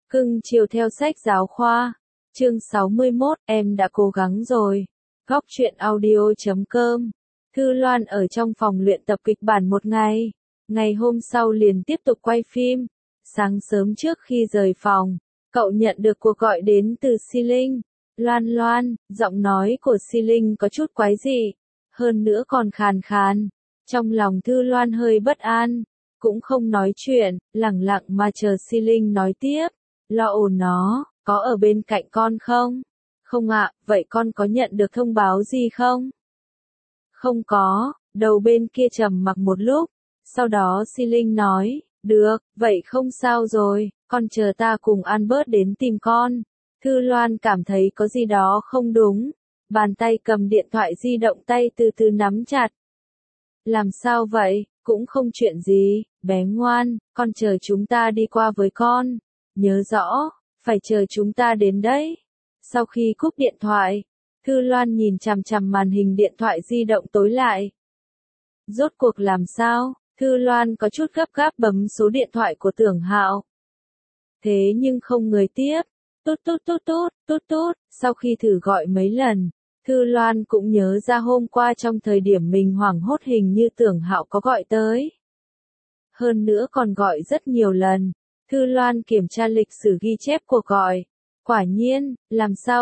Cưng chiều theo sách giáo khoa. Chương 61, em đã cố gắng rồi. Góc truyện audio.com. Thư Loan ở trong phòng luyện tập kịch bản một ngày. Ngày hôm sau liền tiếp tục quay phim. Sáng sớm trước khi rời phòng, cậu nhận được cuộc gọi đến từ Si Linh. Loan, giọng nói của Si Linh có chút quái dị, hơn nữa còn khàn khàn. Trong lòng Thư Loan hơi bất an, cũng không nói chuyện, lẳng lặng mà chờ Si Linh nói tiếp. Lo ổn nó, có ở bên cạnh con không? Không ạ, vậy con có nhận được thông báo gì không? Không có, đầu bên kia trầm mặc một lúc, sau đó Si Linh nói, được, vậy không sao rồi, con chờ ta cùng Albert đến tìm con. Thư Loan cảm thấy có gì đó không đúng, bàn tay cầm điện thoại di động tay từ từ nắm chặt. Làm sao vậy, cũng không chuyện gì, bé ngoan, con chờ chúng ta đi qua với con. Nhớ rõ, phải chờ chúng ta đến đấy. Sau khi cúp điện thoại, Thư Loan nhìn chằm chằm màn hình điện thoại di động tối lại. Rốt cuộc làm sao? Thư Loan có chút gấp gáp bấm số điện thoại của Tưởng Hạo. Thế nhưng không người tiếp. Tút. Sau khi thử gọi mấy lần, Thư Loan cũng nhớ ra hôm qua trong thời điểm mình hoảng hốt hình như Tưởng Hạo có gọi tới. Hơn nữa còn gọi rất nhiều lần. Thư Loan kiểm tra lịch sử ghi chép cuộc gọi. Quả nhiên, làm sao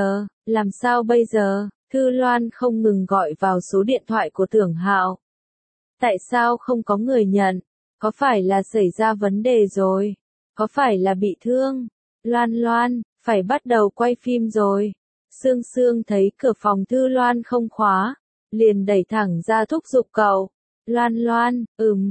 bây giờ, Thư Loan không ngừng gọi vào số điện thoại của Tưởng Hạo. Tại sao không có người nhận? Có phải là xảy ra vấn đề rồi? Có phải là bị thương? Loan, phải bắt đầu quay phim rồi. Sương thấy cửa phòng Thư Loan không khóa, liền đẩy thẳng ra thúc giục cậu. Loan,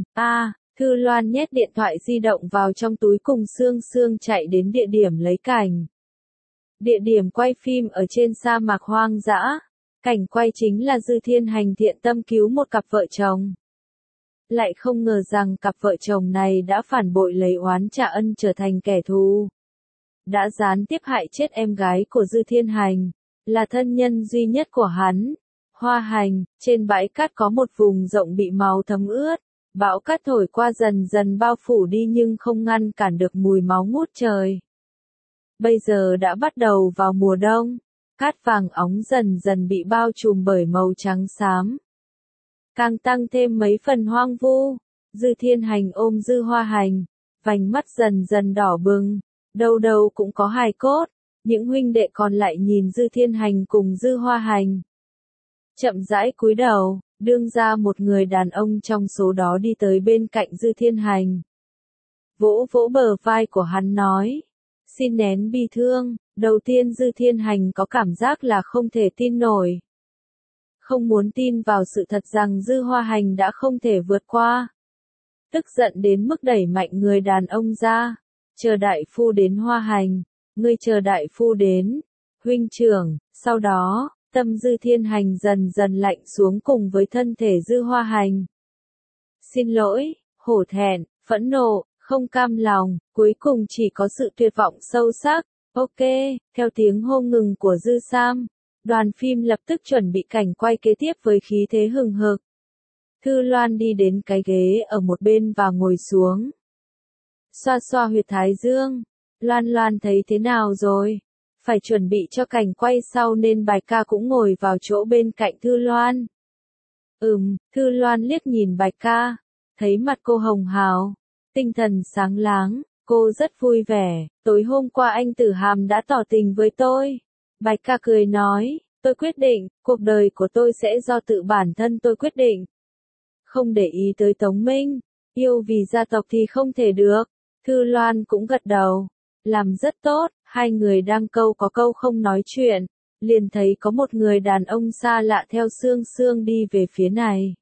Thư Loan nhét điện thoại di động vào trong túi cùng Sương chạy đến địa điểm lấy cảnh. Địa điểm quay phim ở trên sa mạc hoang dã. Cảnh quay chính là Dư Thiên Hành thiện tâm cứu một cặp vợ chồng. Lại không ngờ rằng cặp vợ chồng này đã phản bội lấy oán trả ân trở thành kẻ thù. Đã gián tiếp hại chết em gái của Dư Thiên Hành, là thân nhân duy nhất của hắn. Hoa Hành, trên bãi cát có một vùng rộng bị máu thấm ướt. Bão cát thổi qua dần dần bao phủ đi nhưng không ngăn cản được mùi máu ngút trời. Bây giờ đã bắt đầu vào mùa đông, cát vàng óng dần dần bị bao trùm bởi màu trắng xám. Càng tăng thêm mấy phần hoang vu. Dư Thiên Hành ôm Dư Hoa Hành, vành mắt dần dần đỏ bừng, đâu cũng có hài cốt. Những huynh đệ còn lại nhìn Dư Thiên Hành cùng Dư Hoa Hành. Chậm rãi cúi đầu, đương ra một người đàn ông trong số đó đi tới bên cạnh Dư Thiên Hành. Vỗ bờ vai của hắn nói, xin nén bi thương. Đầu tiên Dư Thiên Hành có cảm giác là không thể tin nổi. Không muốn tin vào sự thật rằng Dư Hoa Hành đã không thể vượt qua. Tức giận đến mức đẩy mạnh người đàn ông ra. Chờ đại phu đến Hoa Hành, ngươi chờ đại phu đến. Huynh trưởng, sau đó, tâm Dư Thiên Hành dần dần lạnh xuống cùng với thân thể Dư Hoa Hành. Xin lỗi, hổ thẹn, phẫn nộ, không cam lòng, cuối cùng chỉ có sự tuyệt vọng sâu sắc. Ok, theo tiếng hô ngừng của Dư Sam, đoàn phim lập tức chuẩn bị cảnh quay kế tiếp với khí thế hừng hực. Thư Loan đi đến cái ghế ở một bên và ngồi xuống. Xoa huyệt thái dương. Loan thấy thế nào rồi? Phải chuẩn bị cho cảnh quay sau nên Bạch Ca cũng ngồi vào chỗ bên cạnh Thư Loan. Thư Loan liếc nhìn Bạch Ca, thấy mặt cô hồng hào, tinh thần sáng láng, cô rất vui vẻ. Tối hôm qua anh Tử Hàm đã tỏ tình với tôi. Bạch Ca cười nói, tôi quyết định, cuộc đời của tôi sẽ do tự bản thân tôi quyết định. Không để ý tới Tống Minh, yêu vì gia tộc thì không thể được. Thư Loan cũng gật đầu, làm rất tốt. Hai người đang câu có câu không nói chuyện, liền thấy có một người đàn ông xa lạ theo Sương đi về phía này.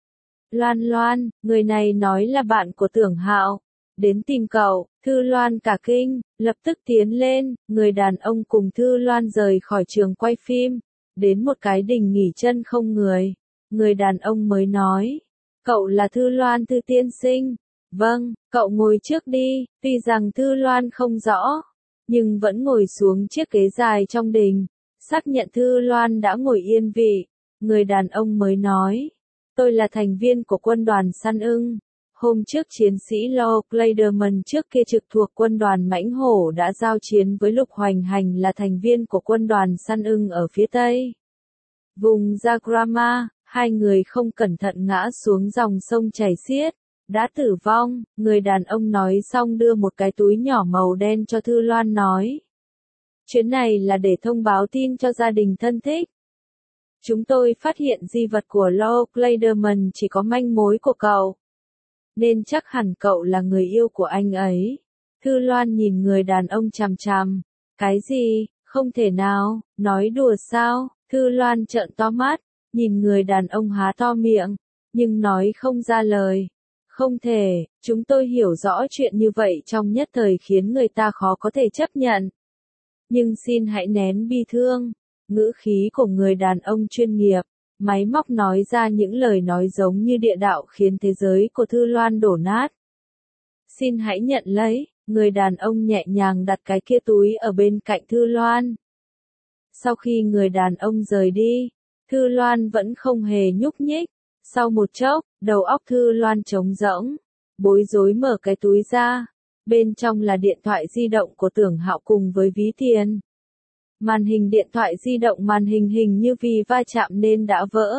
Loan, người này nói là bạn của Tưởng Hạo, đến tìm cậu. Thư Loan cả kinh, lập tức tiến lên. Người đàn ông cùng Thư Loan rời khỏi trường quay phim, đến một cái đình nghỉ chân không người. Người đàn ông mới nói, cậu là Thư Loan Thư tiên sinh. Vâng, cậu ngồi trước đi. Tuy rằng Thư Loan không rõ, nhưng vẫn ngồi xuống chiếc ghế dài trong đình, xác nhận Thư Loan đã ngồi yên vị. Người đàn ông mới nói, tôi là thành viên của quân đoàn săn ưng. Hôm trước chiến sĩ Lord Clayderman trước kia trực thuộc quân đoàn Mãnh Hổ đã giao chiến với Lục Hoành Hành là thành viên của quân đoàn Săn Ưng ở phía Tây. Vùng Zagrama, hai người không cẩn thận ngã xuống dòng sông chảy xiết, đã tử vong, người đàn ông nói xong đưa một cái túi nhỏ màu đen cho Thư Loan nói. Chuyến này là để thông báo tin cho gia đình thân thích. Chúng tôi phát hiện di vật của Lord Clayderman chỉ có manh mối của cậu. Nên chắc hẳn cậu là người yêu của anh ấy. Thư Loan nhìn người đàn ông chằm chằm. Cái gì, không thể nào, nói đùa sao? Thư Loan trợn to mắt, nhìn người đàn ông há to miệng, nhưng nói không ra lời. Không thể, chúng tôi hiểu rõ chuyện như vậy trong nhất thời khiến người ta khó có thể chấp nhận. Nhưng xin hãy nén bi thương. Ngữ khí của người đàn ông chuyên nghiệp, máy móc nói ra những lời nói giống như địa đạo khiến thế giới của Thư Loan đổ nát. Xin hãy nhận lấy, người đàn ông nhẹ nhàng đặt cái kia túi ở bên cạnh Thư Loan. Sau khi người đàn ông rời đi, Thư Loan vẫn không hề nhúc nhích. Sau một chốc, đầu óc Thư Loan trống rỗng, bối rối mở cái túi ra. Bên trong là điện thoại di động của Tưởng Hạo cùng với ví tiền. Màn hình điện thoại di động màn hình hình như vì va chạm nên đã vỡ.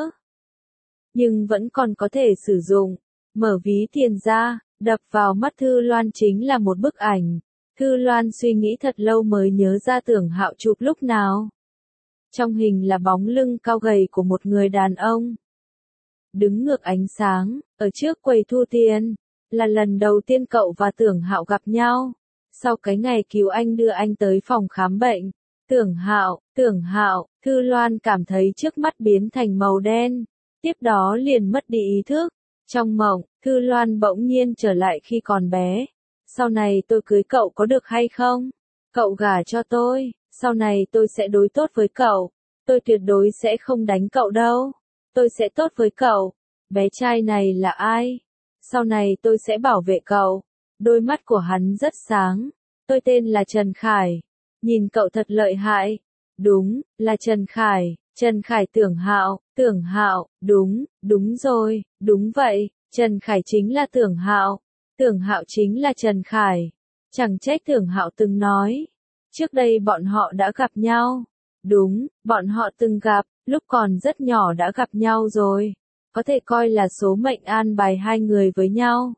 Nhưng vẫn còn có thể sử dụng. Mở ví tiền ra, đập vào mắt Thư Loan chính là một bức ảnh. Thư Loan suy nghĩ thật lâu mới nhớ ra Tưởng Hạo chụp lúc nào. Trong hình là bóng lưng cao gầy của một người đàn ông. Đứng ngược ánh sáng, ở trước quầy thu tiền. Là lần đầu tiên cậu và Tưởng Hạo gặp nhau. Sau cái ngày cứu anh đưa anh tới phòng khám bệnh. Tưởng Hạo, Thư Loan cảm thấy trước mắt biến thành màu đen. Tiếp đó liền mất đi ý thức. Trong mộng, Thư Loan bỗng nhiên trở lại khi còn bé. Sau này tôi cưới cậu có được hay không? Cậu gả cho tôi, sau này tôi sẽ đối tốt với cậu. Tôi tuyệt đối sẽ không đánh cậu đâu. Tôi sẽ tốt với cậu. Bé trai này là ai? Sau này tôi sẽ bảo vệ cậu. Đôi mắt của hắn rất sáng. Tôi tên là Trần Khải. Nhìn cậu thật lợi hại. Đúng, là Trần Khải. Trần Khải Tưởng Hạo, đúng rồi, đúng vậy, Trần Khải chính là Tưởng Hạo chính là Trần Khải. Chẳng trách Tưởng Hạo từng nói. Trước đây bọn họ đã gặp nhau. Đúng, bọn họ từng gặp, lúc còn rất nhỏ đã gặp nhau rồi. Có thể coi là số mệnh an bài hai người với nhau.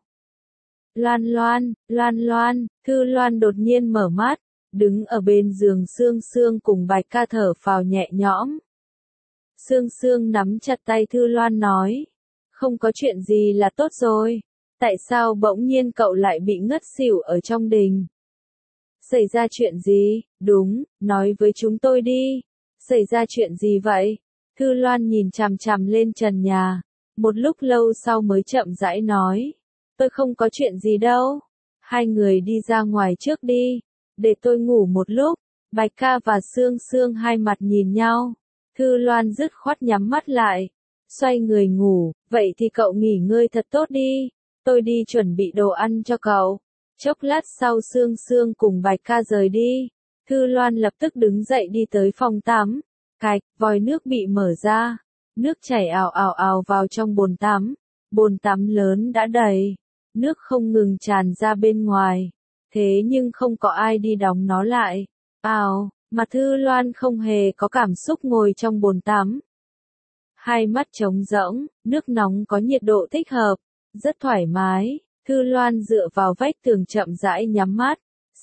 Loan, Thư Loan đột nhiên mở mắt, đứng ở bên giường Sương Sương cùng Bạch Ca thở phào nhẹ nhõm. Sương Sương nắm chặt tay Thư Loan nói, không có chuyện gì là tốt rồi, tại sao bỗng nhiên cậu lại bị ngất xỉu ở trong đình? Xảy ra chuyện gì? Đúng, nói với chúng tôi đi. Xảy ra chuyện gì vậy? Thư Loan nhìn chằm chằm lên trần nhà, một lúc lâu sau mới chậm rãi nói, tôi không có chuyện gì đâu. Hai người đi ra ngoài trước đi, để tôi ngủ một lúc. Bạch Ca và Sương Sương hai mặt nhìn nhau. Thư Loan dứt khoát nhắm mắt lại, xoay người ngủ. Vậy thì cậu nghỉ ngơi thật tốt đi, tôi đi chuẩn bị đồ ăn cho cậu. Chốc lát sau Sương Sương cùng Bạch Ca rời đi. Thư Loan lập tức đứng dậy đi tới phòng tắm. Cạch, vòi nước bị mở ra. Nước chảy ào ào ào vào trong bồn tắm. Bồn tắm lớn đã đầy. Nước không ngừng tràn ra bên ngoài. Thế nhưng không có ai đi đóng nó lại. Mà Thư Loan không hề có cảm xúc ngồi trong bồn tắm. Hai mắt trống rỗng, nước nóng có nhiệt độ thích hợp, rất thoải mái. Thư Loan dựa vào vách tường chậm rãi nhắm mắt.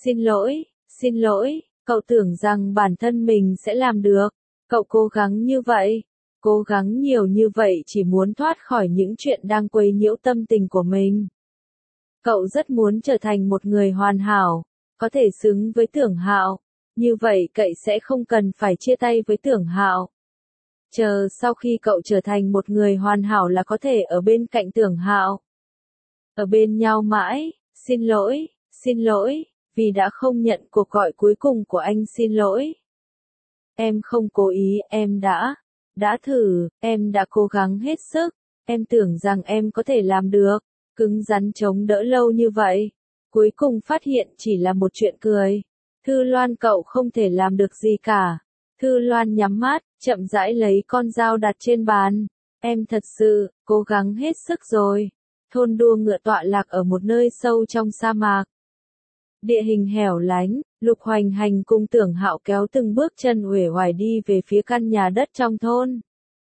Xin lỗi, cậu tưởng rằng bản thân mình sẽ làm được. Cậu cố gắng như vậy, cố gắng nhiều như vậy chỉ muốn thoát khỏi những chuyện đang quấy nhiễu tâm tình của mình. Cậu rất muốn trở thành một người hoàn hảo, có thể xứng với Tưởng Hạo. Như vậy cậu sẽ không cần phải chia tay với Tưởng Hạo. Chờ sau khi cậu trở thành một người hoàn hảo là có thể ở bên cạnh Tưởng Hạo. Ở bên nhau mãi. Xin lỗi, vì đã không nhận cuộc gọi cuối cùng của anh. Xin lỗi. Em không cố ý, em đã thử, em đã cố gắng hết sức. Em tưởng rằng em có thể làm được, cứng rắn chống đỡ lâu như vậy. Cuối cùng phát hiện chỉ là một chuyện cười. Thư Loan, cậu không thể làm được gì cả. Thư Loan nhắm mắt, chậm rãi lấy con dao đặt trên bàn. Em thật sự, cố gắng hết sức rồi. Thôn đua ngựa tọa lạc ở một nơi sâu trong sa mạc. Địa hình hẻo lánh, Lục Hoành Hành cùng Tưởng Hạo kéo từng bước chân uể oải đi về phía căn nhà đất trong thôn.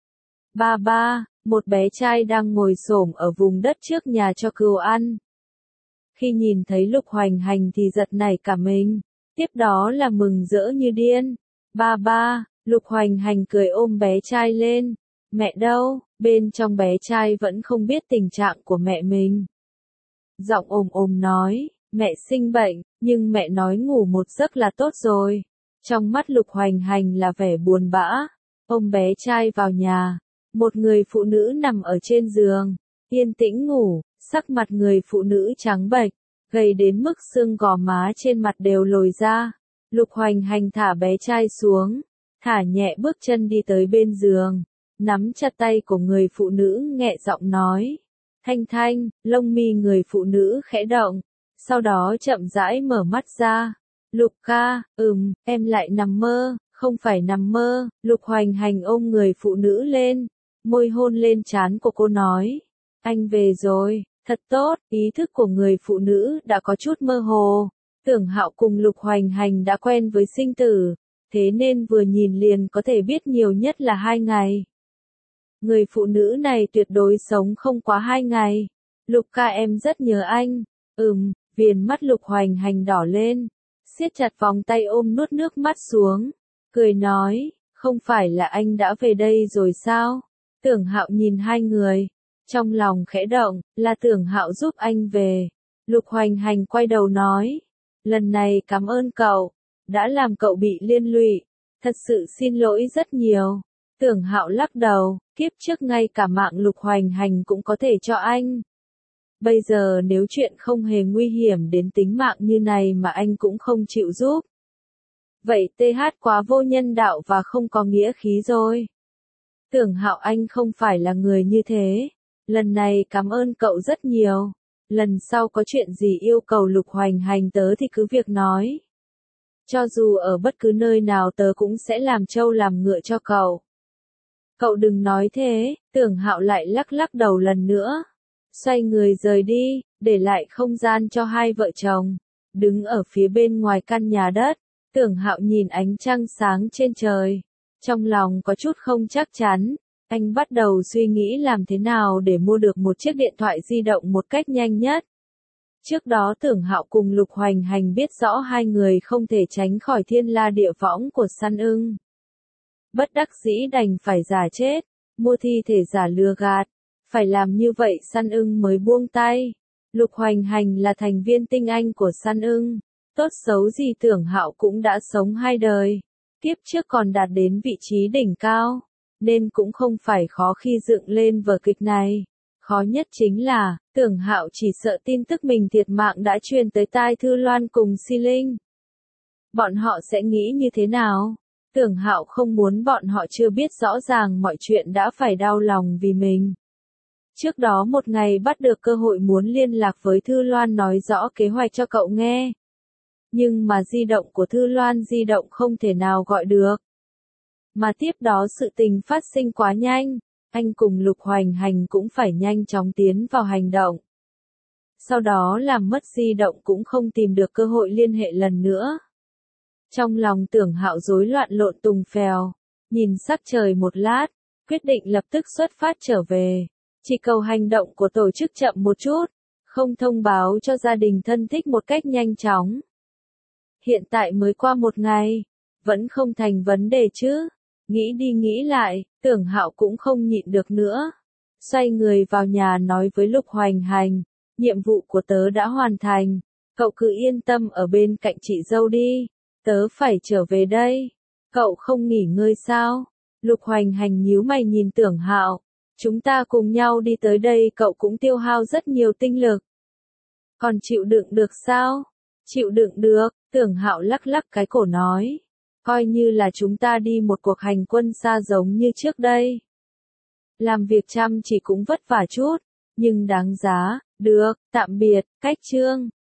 Ba ba, một bé trai đang ngồi xổm ở vùng đất trước nhà cho cừu ăn. Khi nhìn thấy Lục Hoành Hành thì giật nảy cả mình, tiếp đó là mừng rỡ như điên. Ba ba, Lục Hoành Hành cười ôm bé trai lên. Mẹ đâu? Bên trong bé trai vẫn không biết tình trạng của mẹ mình. Giọng ồm ồm nói, mẹ sinh bệnh, nhưng mẹ nói ngủ một giấc là tốt rồi. Trong mắt Lục Hoành Hành là vẻ buồn bã. Ôm bé trai vào nhà. Một người phụ nữ nằm ở trên giường, yên tĩnh ngủ, sắc mặt người phụ nữ trắng bệch, gầy đến mức xương gò má trên mặt đều lồi ra. Lục Hoành Hành thả bé trai xuống, thả nhẹ bước chân đi tới bên giường, nắm chặt tay của người phụ nữ nhẹ giọng nói. Thanh Thanh, lông mi người phụ nữ khẽ động, sau đó chậm rãi mở mắt ra. Lục ca, em lại nằm mơ, không phải nằm mơ. Lục Hoành Hành ôm người phụ nữ lên, môi hôn lên trán của cô nói. Anh về rồi, thật tốt. Ý thức của người phụ nữ đã có chút mơ hồ. Tưởng Hạo cùng Lục Hoành Hành đã quen với sinh tử, thế nên vừa nhìn liền có thể biết nhiều nhất là 2 ngày. Người phụ nữ này tuyệt đối sống không quá 2 ngày. Lục ca em rất nhớ anh. Viền mắt Lục Hoành Hành đỏ lên, siết chặt vòng tay ôm nuốt nước mắt xuống, cười nói, không phải là anh đã về đây rồi sao? Tưởng Hạo nhìn hai người, trong lòng khẽ động, là Tưởng Hạo giúp anh về. Lục Hoành Hành quay đầu nói, lần này cảm ơn cậu, đã làm cậu bị liên lụy, thật sự xin lỗi rất nhiều. Tưởng Hạo lắc đầu, kiếp trước ngay cả mạng Lục Hoành Hành cũng có thể cho anh. Bây giờ nếu chuyện không hề nguy hiểm đến tính mạng như này mà anh cũng không chịu giúp. Vậy TH quá vô nhân đạo và không có nghĩa khí rồi. Tưởng Hạo anh không phải là người như thế. Lần này cảm ơn cậu rất nhiều. Lần sau có chuyện gì yêu cầu Lục Hoành Hành tớ thì cứ việc nói. Cho dù ở bất cứ nơi nào tớ cũng sẽ làm trâu làm ngựa cho cậu. Cậu đừng nói thế. Tưởng Hạo lại lắc lắc đầu lần nữa. Xoay người rời đi, để lại không gian cho hai vợ chồng. Đứng ở phía bên ngoài căn nhà đất, Tưởng Hạo nhìn ánh trăng sáng trên trời. Trong lòng có chút không chắc chắn, anh bắt đầu suy nghĩ làm thế nào để mua được một chiếc điện thoại di động một cách nhanh nhất. Trước đó Tưởng Hạo cùng Lục Hoành Hành biết rõ hai người không thể tránh khỏi thiên la địa võng của săn ưng. Bất đắc dĩ đành phải giả chết, mua thi thể giả lừa gạt. Phải làm như vậy săn ưng mới buông tay. Lục Hoành Hành là thành viên tinh anh của săn ưng. Tốt xấu gì Tưởng Hạo cũng đã sống 2 đời. Kiếp trước còn đạt đến vị trí đỉnh cao. Nên cũng không phải khó khi dựng lên vở kịch này. Khó nhất chính là, Tưởng Hạo chỉ sợ tin tức mình thiệt mạng đã truyền tới tai Thư Loan cùng Si Linh. Bọn họ sẽ nghĩ như thế nào? Tưởng Hạo không muốn bọn họ chưa biết rõ ràng mọi chuyện đã phải đau lòng vì mình. Trước đó một ngày bắt được cơ hội muốn liên lạc với Thư Loan nói rõ kế hoạch cho cậu nghe. Nhưng mà di động của Thư Loan di động không thể nào gọi được. Mà tiếp đó sự tình phát sinh quá nhanh, anh cùng Lục Hoành Hành cũng phải nhanh chóng tiến vào hành động. Sau đó làm mất di động cũng không tìm được cơ hội liên hệ lần nữa. Trong lòng Tưởng Hạo rối loạn lộn tùng phèo, nhìn sắc trời một lát, quyết định lập tức xuất phát trở về. Chỉ cầu hành động của tổ chức chậm một chút, không thông báo cho gia đình thân thích một cách nhanh chóng. Hiện tại mới qua 1 ngày, vẫn không thành vấn đề chứ. Nghĩ đi nghĩ lại, Tưởng Hạo cũng không nhịn được nữa. Xoay người vào nhà nói với Lục Hoành Hành, nhiệm vụ của tớ đã hoàn thành, cậu cứ yên tâm ở bên cạnh chị dâu đi, tớ phải trở về đây. Cậu không nghỉ ngơi sao? Lục Hoành Hành nhíu mày nhìn Tưởng Hạo. Chúng ta cùng nhau đi tới đây cậu cũng tiêu hao rất nhiều tinh lực. Còn chịu đựng được sao? Chịu đựng được, Tưởng Hạo lắc lắc cái cổ nói. Coi như là chúng ta đi một cuộc hành quân xa giống như trước đây. Làm việc chăm chỉ cũng vất vả chút, nhưng đáng giá. Được, tạm biệt, cách chương.